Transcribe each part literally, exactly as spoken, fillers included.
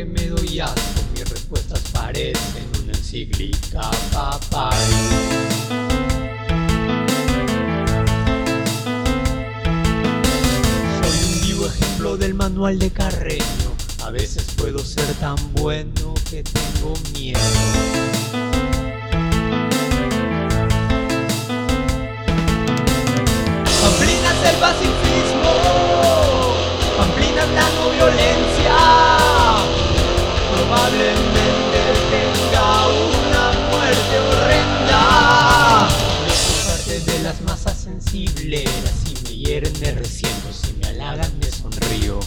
me doy asco, mis respuestas parecen una encíclica papal. Soy un vivo ejemplo del manual de Carreño. A veces puedo ser tan bueno que tengo miedo. Pamplinas el pacifismo, Pamplinas la no violencia. Probablemente tenga una muerte horrenda. Yo soy parte de las masas sensibles. Si me hieren me resiento, si me halagan me sonrío.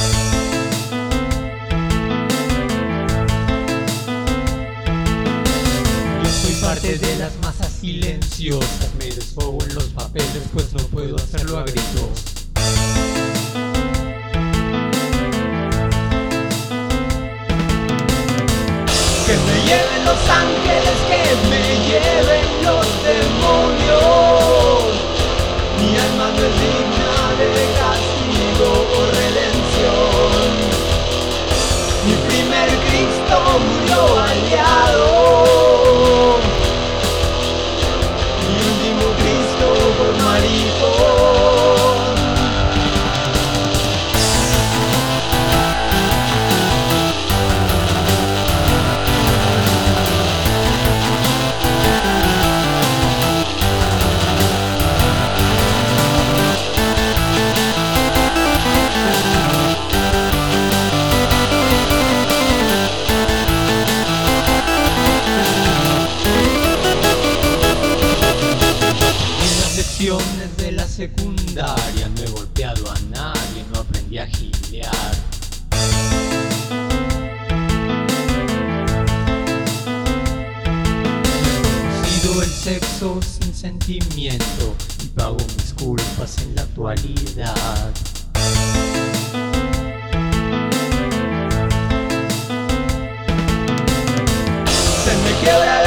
Yo soy parte de las masas silenciosas. Me desfogo en los papeles pues no puedo hacerlo a gritos. Que me lleven los ángeles, que me lleven los demonios. Mi alma no es digna de castigo o redención. Mi primer Cristo murió aliado. Mi último Cristo por maricón. De la secundaria no he golpeado a nadie, no aprendí a gilear. He conocido el sexo sin sentimiento y pago mis culpas en la actualidad. Se me quiebra